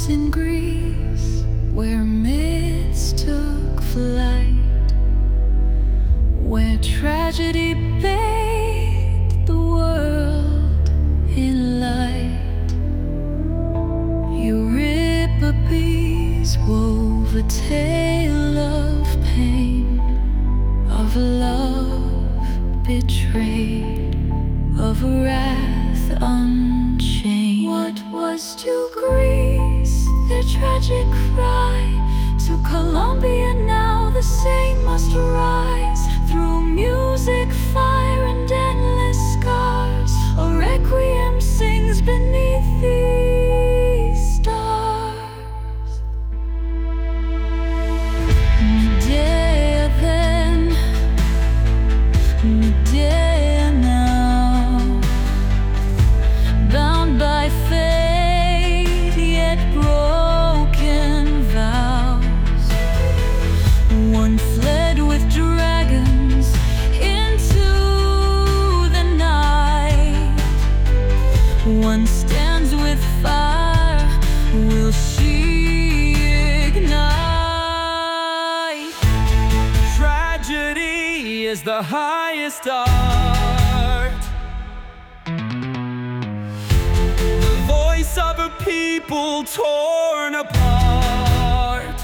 once in Greece, where myths took flight, where tragedy bathed the world in light. Euripides wove a tale of pain, of love betrayed, of wrath unchained. What was to Greece their tragic cry? To Columbia now the same must rise. Through music, fire, and endless scars, a requiem sings beneath these stars. Medea then, Medea now, bound by fate, yet broken vows. One fled with dragons into the night, one stands with fire. Will she ignite? Tragedy is the highest art, the voice of a people torn apart.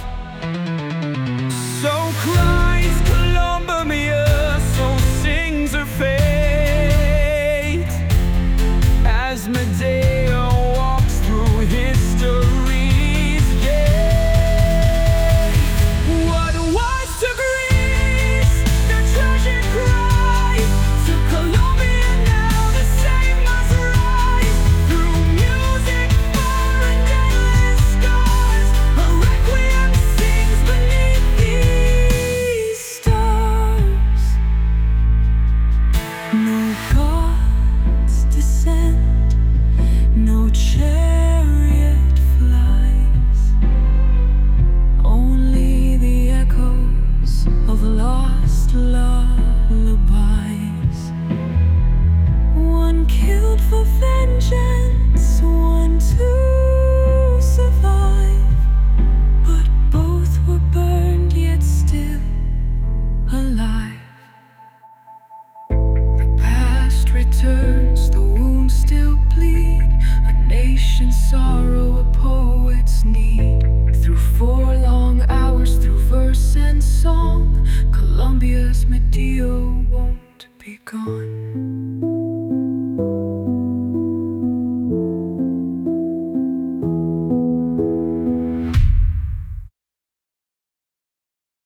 So cries Columbia, so sings her fate, as Medea walks through history's gate. What was to Greece their tragic cry? To Columbia now the same must rise. Through music, fire, and endless scars, a requiem sings beneath these stars. No gods descend, no chariot flies, only the echoes of lost lullabies. One killed for vengeance, one to survive, but both were burned yet still alive. The past returns, the wounds still bleed, a nation's sorrow